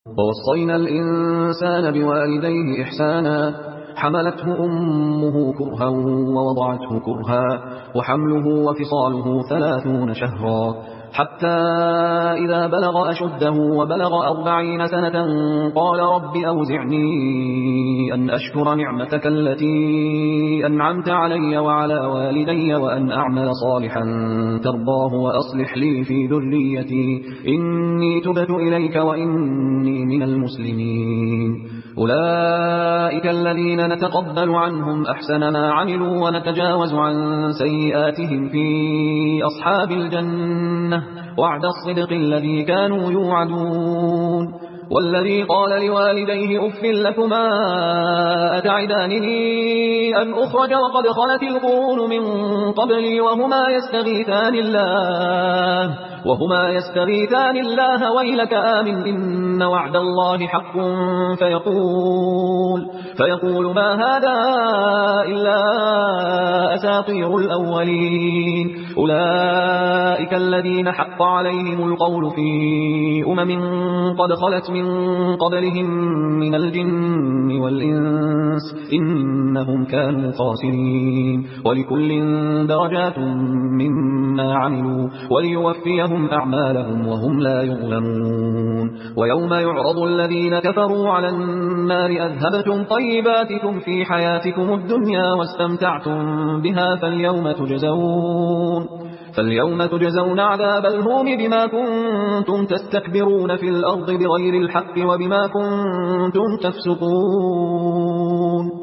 ووصينا الإنسان بوالديه إحسانا حملته أمه كرها ووضعته كرها وحمله وفصاله 30 شهرا حتى إذا بلغ أشده وبلغ 40 سنة قال رب أوزعني أن أشكر نعمتك التي أنعمت علي وعلى والدي وأن أعمل صالحا ترضاه وأصلح لي في ذريتي إني تبت إليك وإني من المسلمين. أولئك الذين نتقبل عنهم أحسن ما عملوا ونتجاوز عن سيئاتهم في أصحاب الجنة وعد الصدق الذي كانوا يوعدون. والذي قال لوالديه أف لكما أتعدانني أن أخرج وقد خلت القرون من قبلي وهما يستغيثان الله ويلك آمن إن وعد الله حق فيقول ما هذا إلا أساطير الأولين. أولئك الذين حق عليهم القول في قد خلت من قبلهم من الجن والإنس إنهم كانوا خاسرين. ولكل درجات مما عملوا وليوفيهم أعمالهم وهم لا يظلمون. ويوم يعرض الذين كفروا على النار أذهبتم طيباتكم في حياتكم الدنيا واستمتعتم بها فاليوم تجزون عذاب الهون بما كنتم تستكبرون في الأرض بغير الحق وبما كنتم تفسقون.